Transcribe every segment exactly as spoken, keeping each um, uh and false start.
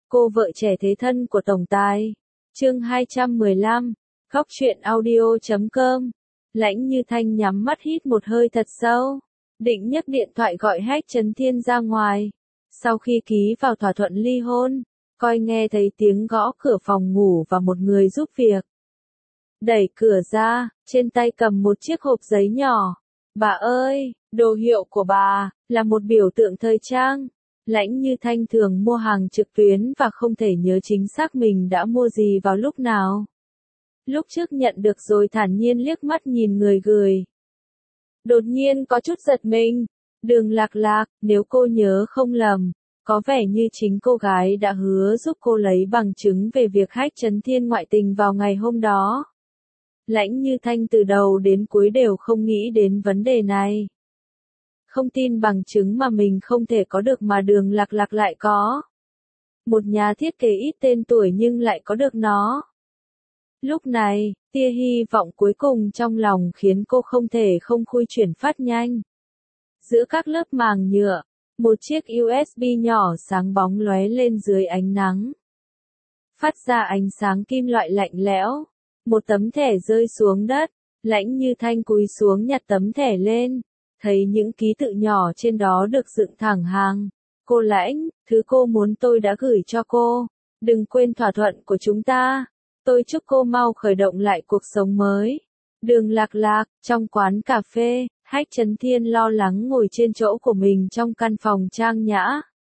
Cô vợ trẻ thế thân của tổng tài. Chương hai trăm mười lăm, Góc truyện audio chấm com. Lãnh Như Thanh nhắm mắt hít một hơi thật sâu, định nhấc điện thoại gọi Hách Chấn Thiên ra ngoài. Sau khi ký vào thỏa thuận ly hôn, coi nghe thấy tiếng gõ cửa phòng ngủ và một người giúp việc. Đẩy cửa ra, trên tay cầm một chiếc hộp giấy nhỏ. Bà ơi, đồ hiệu của bà, là một biểu tượng thời trang. Lãnh Như Thanh thường mua hàng trực tuyến và không thể nhớ chính xác mình đã mua gì vào lúc nào. Lúc trước nhận được rồi thản nhiên liếc mắt nhìn người gửi. Đột nhiên có chút giật mình. Đường Lạc Lạc, nếu cô nhớ không lầm, có vẻ như chính cô gái đã hứa giúp cô lấy bằng chứng về việc Hách Chấn Thiên ngoại tình vào ngày hôm đó. Lãnh Như Thanh từ đầu đến cuối đều không nghĩ đến vấn đề này. Không tin bằng chứng mà mình không thể có được mà Đường Lạc Lạc lại có. Một nhà thiết kế ít tên tuổi nhưng lại có được nó. Lúc này, tia hy vọng cuối cùng trong lòng khiến cô không thể không khui chuyển phát nhanh. Giữa các lớp màng nhựa, một chiếc u ét bê nhỏ sáng bóng lóe lên dưới ánh nắng. Phát ra ánh sáng kim loại lạnh lẽo. Một tấm thẻ rơi xuống đất, Lãnh Như Thanh cúi xuống nhặt tấm thẻ lên, thấy những ký tự nhỏ trên đó được dựng thẳng hàng. Cô Lãnh, thứ cô muốn tôi đã gửi cho cô, đừng quên thỏa thuận của chúng ta. Tôi chúc cô mau khởi động lại cuộc sống mới. Đường Lạc Lạc, trong quán cà phê, Hách Chấn Thiên lo lắng ngồi trên chỗ của mình trong căn phòng trang nhã.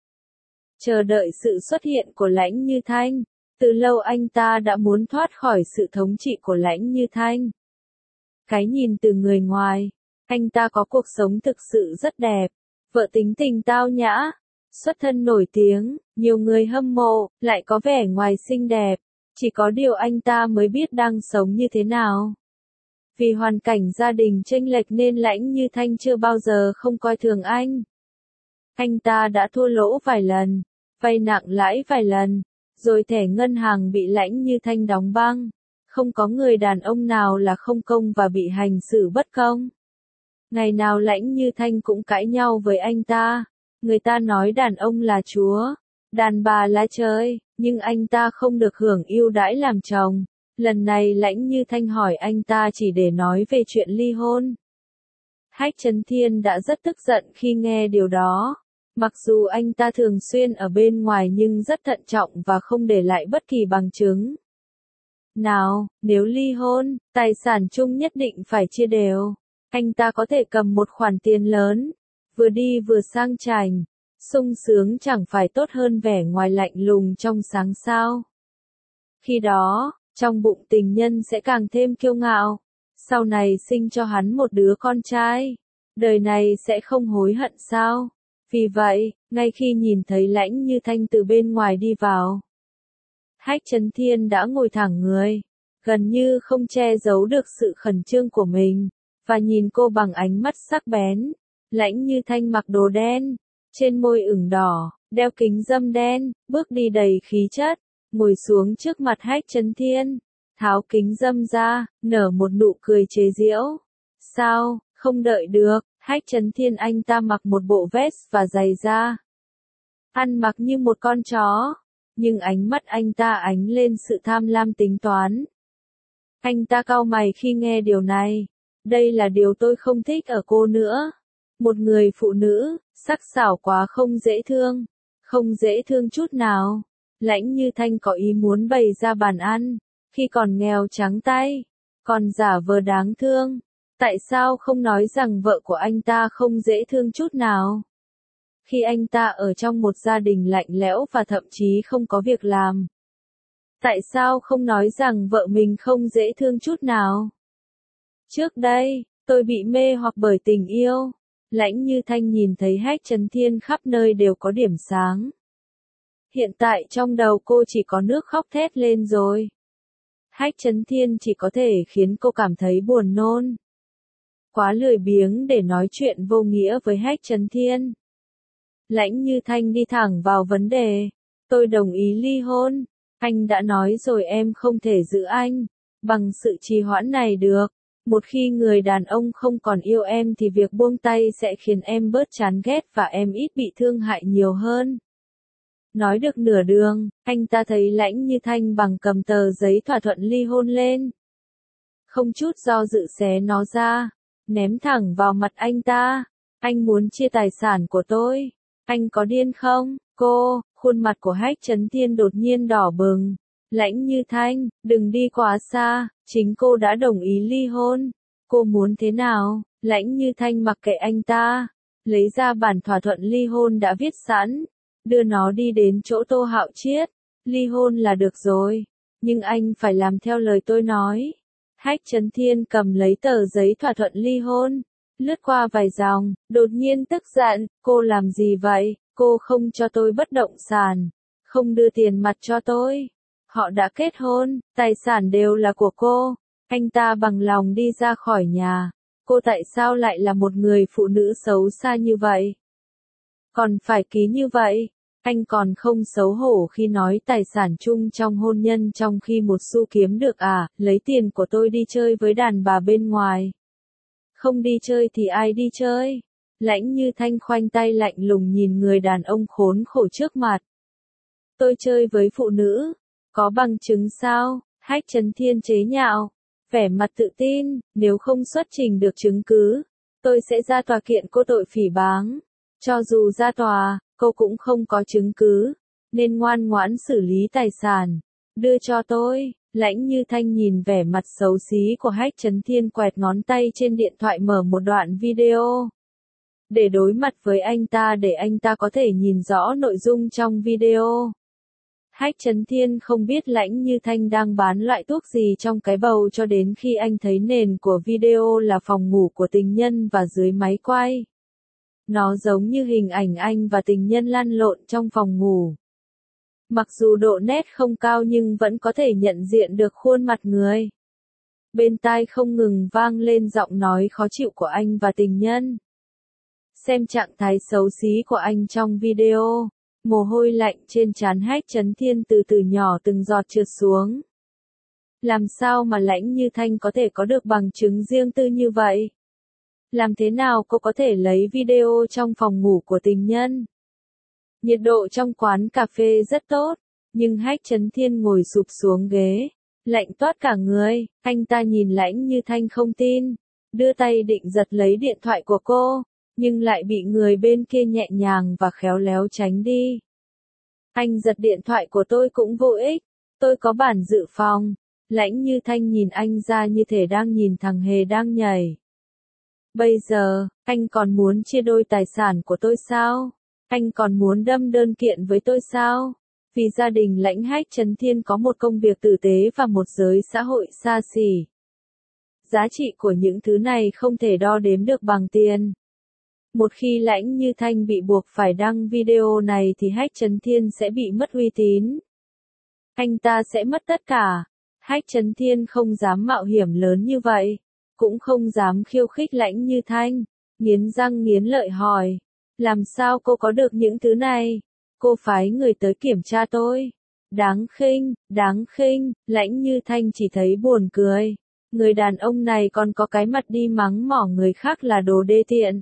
Chờ đợi sự xuất hiện của Lãnh Như Thanh. Từ lâu anh ta đã muốn thoát khỏi sự thống trị của Lãnh Như Thanh. Cái nhìn từ người ngoài, anh ta có cuộc sống thực sự rất đẹp, vợ tính tình tao nhã, xuất thân nổi tiếng, nhiều người hâm mộ, lại có vẻ ngoài xinh đẹp, chỉ có điều anh ta mới biết đang sống như thế nào. Vì hoàn cảnh gia đình chênh lệch nên Lãnh Như Thanh chưa bao giờ không coi thường anh. Anh ta đã thua lỗ vài lần, vay nặng lãi vài lần. Rồi thẻ ngân hàng bị Lãnh Như Thanh đóng băng. Không có người đàn ông nào là không công và bị hành xử bất công. Ngày nào Lãnh Như Thanh cũng cãi nhau với anh ta. Người ta nói đàn ông là chúa, đàn bà là trời, nhưng anh ta không được hưởng ưu đãi làm chồng. Lần này Lãnh Như Thanh hỏi anh ta chỉ để nói về chuyện ly hôn. Hách Chấn Thiên đã rất tức giận khi nghe điều đó. Mặc dù anh ta thường xuyên ở bên ngoài nhưng rất thận trọng và không để lại bất kỳ bằng chứng. Nào, nếu ly hôn, tài sản chung nhất định phải chia đều. Anh ta có thể cầm một khoản tiền lớn, vừa đi vừa sang chảnh, sung sướng chẳng phải tốt hơn vẻ ngoài lạnh lùng trong sáng sao. Khi đó, trong bụng tình nhân sẽ càng thêm kiêu ngạo. Sau này sinh cho hắn một đứa con trai, đời này sẽ không hối hận sao. Vì vậy, ngay khi nhìn thấy Lãnh Như Thanh từ bên ngoài đi vào, Hách Chấn Thiên đã ngồi thẳng người, gần như không che giấu được sự khẩn trương của mình, và nhìn cô bằng ánh mắt sắc bén. Lãnh Như Thanh mặc đồ đen, trên môi ửng đỏ, đeo kính râm đen, bước đi đầy khí chất, ngồi xuống trước mặt Hách Chấn Thiên, tháo kính râm ra, nở một nụ cười chế giễu. Sao, không đợi được. Hách Chấn Thiên anh ta mặc một bộ vest và giày da. Ăn mặc như một con chó. Nhưng ánh mắt anh ta ánh lên sự tham lam tính toán. Anh ta cau mày khi nghe điều này. Đây là điều tôi không thích ở cô nữa. Một người phụ nữ, sắc sảo quá không dễ thương. Không dễ thương chút nào. Lãnh Như Thanh có ý muốn bày ra bàn ăn. Khi còn nghèo trắng tay. Còn giả vờ đáng thương. Tại sao không nói rằng vợ của anh ta không dễ thương chút nào? Khi anh ta ở trong một gia đình lạnh lẽo và thậm chí không có việc làm. Tại sao không nói rằng vợ mình không dễ thương chút nào? Trước đây, tôi bị mê hoặc bởi tình yêu. Lãnh Như Thanh nhìn thấy Hách Chấn Thiên khắp nơi đều có điểm sáng. Hiện tại trong đầu cô chỉ có nước khóc thét lên rồi. Hách Chấn Thiên chỉ có thể khiến cô cảm thấy buồn nôn. Quá lười biếng để nói chuyện vô nghĩa với Hách Chấn Thiên. Lãnh Như Thanh đi thẳng vào vấn đề. Tôi đồng ý ly hôn. Anh đã nói rồi em không thể giữ anh bằng sự trì hoãn này được. Một khi người đàn ông không còn yêu em thì việc buông tay sẽ khiến em bớt chán ghét và em ít bị thương hại nhiều hơn. Nói được nửa đường, anh ta thấy Lãnh Như Thanh bằng cầm tờ giấy thỏa thuận ly hôn lên. Không chút do dự xé nó ra, ném thẳng vào mặt anh ta. Anh muốn chia tài sản của tôi. Anh có điên không? Cô, khuôn mặt của Hách Chấn Thiên đột nhiên đỏ bừng. Lãnh Như Thanh, đừng đi quá xa, chính cô đã đồng ý ly hôn. Cô muốn thế nào? Lãnh Như Thanh mặc kệ anh ta, lấy ra bản thỏa thuận ly hôn đã viết sẵn, đưa nó đi đến chỗ Tô Hạo Chiết. Ly hôn là được rồi, nhưng anh phải làm theo lời tôi nói. Hách Chấn Thiên cầm lấy tờ giấy thỏa thuận ly hôn, lướt qua vài dòng, đột nhiên tức giận, cô làm gì vậy? Cô không cho tôi bất động sản, không đưa tiền mặt cho tôi. Họ đã kết hôn, tài sản đều là của cô. Anh ta bằng lòng đi ra khỏi nhà. Cô tại sao lại là một người phụ nữ xấu xa như vậy? Còn phải ký như vậy? Anh còn không xấu hổ khi nói tài sản chung trong hôn nhân trong khi một xu kiếm được à, lấy tiền của tôi đi chơi với đàn bà bên ngoài. Không đi chơi thì ai đi chơi? Lãnh Như Thanh khoanh tay lạnh lùng nhìn người đàn ông khốn khổ trước mặt. Tôi chơi với phụ nữ, có bằng chứng sao? Hách Chấn Thiên chế nhạo, vẻ mặt tự tin, nếu không xuất trình được chứng cứ, tôi sẽ ra tòa kiện cô tội phỉ báng. Cho dù ra tòa, cô cũng không có chứng cứ, nên ngoan ngoãn xử lý tài sản, đưa cho tôi. Lãnh Như Thanh nhìn vẻ mặt xấu xí của Hách Chấn Thiên quẹt ngón tay trên điện thoại mở một đoạn video. Để đối mặt với anh ta để anh ta có thể nhìn rõ nội dung trong video. Hách Chấn Thiên không biết Lãnh Như Thanh đang bán loại thuốc gì trong cái bầu cho đến khi anh thấy nền của video là phòng ngủ của tình nhân và dưới máy quay. Nó giống như hình ảnh anh và tình nhân lăn lộn trong phòng ngủ. Mặc dù độ nét không cao nhưng vẫn có thể nhận diện được khuôn mặt người. Bên tai không ngừng vang lên giọng nói khó chịu của anh và tình nhân. Xem trạng thái xấu xí của anh trong video, mồ hôi lạnh trên trán Hách Chấn Thiên từ từ nhỏ từng giọt trượt xuống. Làm sao mà Lãnh Như Thanh có thể có được bằng chứng riêng tư như vậy? Làm thế nào cô có thể lấy video trong phòng ngủ của tình nhân? Nhiệt độ trong quán cà phê rất tốt, nhưng Hách Chấn Thiên ngồi sụp xuống ghế, lạnh toát cả người. Anh ta nhìn Lãnh Như Thanh không tin, đưa tay định giật lấy điện thoại của cô, nhưng lại bị người bên kia nhẹ nhàng và khéo léo tránh đi. Anh giật điện thoại của tôi cũng vô ích, tôi có bản dự phòng. Lãnh Như Thanh nhìn anh ra như thể đang nhìn thằng hề đang nhảy. Bây giờ, anh còn muốn chia đôi tài sản của tôi sao? Anh còn muốn đâm đơn kiện với tôi sao? Vì gia đình Lãnh Hách Chấn Thiên có một công việc tử tế và một giới xã hội xa xỉ. Giá trị của những thứ này không thể đo đếm được bằng tiền. Một khi Lãnh Như Thanh bị buộc phải đăng video này thì Hách Chấn Thiên sẽ bị mất uy tín. Anh ta sẽ mất tất cả. Hách Chấn Thiên không dám mạo hiểm lớn như vậy, cũng không dám khiêu khích Lãnh Như Thanh, nghiến răng nghiến lợi hỏi. Làm sao cô có được những thứ này? Cô phái người tới kiểm tra tôi. Đáng khinh, đáng khinh, Lãnh Như Thanh chỉ thấy buồn cười. Người đàn ông này còn có cái mặt đi mắng mỏ người khác là đồ đê tiện.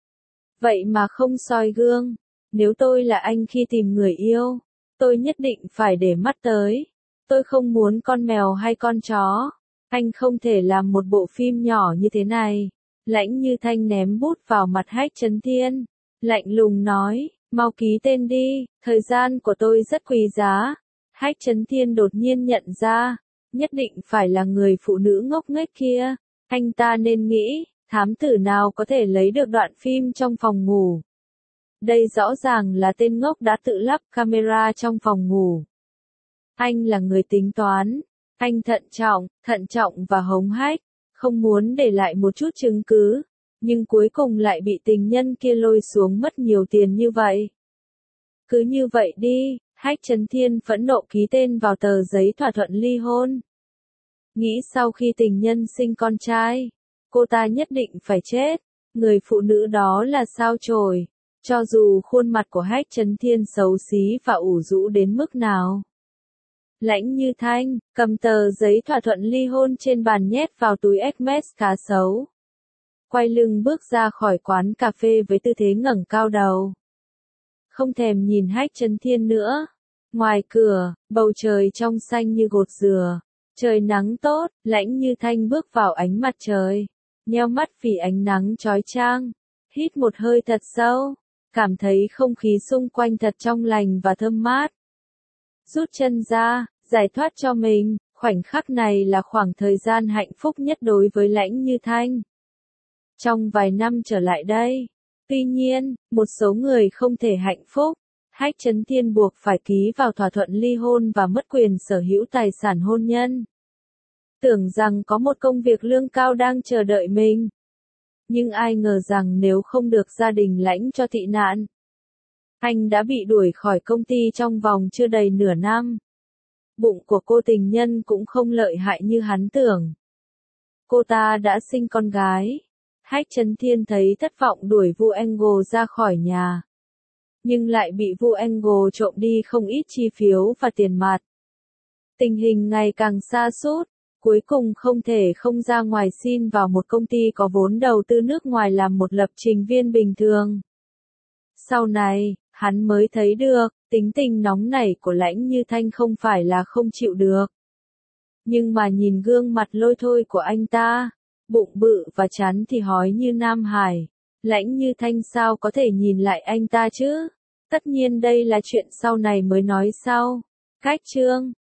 Vậy mà không soi gương. Nếu tôi là anh khi tìm người yêu, tôi nhất định phải để mắt tới. Tôi không muốn con mèo hay con chó. Anh không thể làm một bộ phim nhỏ như thế này. Lãnh Như Thanh ném bút vào mặt Hách Chấn Thiên, lạnh lùng nói, mau ký tên đi, thời gian của tôi rất quý giá. Hách Chấn Thiên đột nhiên nhận ra, nhất định phải là người phụ nữ ngốc nghếch kia. Anh ta nên nghĩ, thám tử nào có thể lấy được đoạn phim trong phòng ngủ. Đây rõ ràng là tên ngốc đã tự lắp camera trong phòng ngủ. Anh là người tính toán. Anh thận trọng, thận trọng và hống hách, không muốn để lại một chút chứng cứ, nhưng cuối cùng lại bị tình nhân kia lôi xuống mất nhiều tiền như vậy. Cứ như vậy đi, Hách Chấn Thiên phẫn nộ ký tên vào tờ giấy thỏa thuận ly hôn. Nghĩ sau khi tình nhân sinh con trai, cô ta nhất định phải chết. Người phụ nữ đó là sao chổi, cho dù khuôn mặt của Hách Chấn Thiên xấu xí và ủ rũ đến mức nào. Lãnh Như Thanh, cầm tờ giấy thỏa thuận ly hôn trên bàn nhét vào túi Hermes cá sấu. Quay lưng bước ra khỏi quán cà phê với tư thế ngẩng cao đầu. không thèm nhìn Hách Chấn Thiên nữa. Ngoài cửa, bầu trời trong xanh như gột dừa, trời nắng tốt, Lãnh Như Thanh bước vào ánh mặt trời, nheo mắt vì ánh nắng chói chang, hít một hơi thật sâu, cảm thấy không khí xung quanh thật trong lành và thơm mát. Rút chân ra, giải thoát cho mình, khoảnh khắc này là khoảng thời gian hạnh phúc nhất đối với Lãnh Như Thanh. Trong vài năm trở lại đây, tuy nhiên, một số người không thể hạnh phúc. Hách Chấn Thiên buộc phải ký vào thỏa thuận ly hôn và mất quyền sở hữu tài sản hôn nhân. Tưởng rằng có một công việc lương cao đang chờ đợi mình. Nhưng ai ngờ rằng nếu không được gia đình Lãnh cho tị nạn, anh đã bị đuổi khỏi công ty trong vòng chưa đầy nửa năm. Bụng của cô tình nhân cũng không lợi hại như hắn tưởng. Cô ta đã sinh con gái. Hách Chấn Thiên thấy thất vọng đuổi Vu Angle ra khỏi nhà. Nhưng lại bị Vu Angle trộm đi không ít chi phiếu và tiền mặt. Tình hình ngày càng sa sút, cuối cùng không thể không ra ngoài xin vào một công ty có vốn đầu tư nước ngoài làm một lập trình viên bình thường. Sau này, hắn mới thấy được, tính tình nóng nảy của Lãnh Như Thanh không phải là không chịu được. Nhưng mà nhìn gương mặt lôi thôi của anh ta, bụng bự và chán thì hói như Nam Hải. Lãnh Như Thanh sao có thể nhìn lại anh ta chứ? Tất nhiên đây là chuyện sau này mới nói sau. Cách chương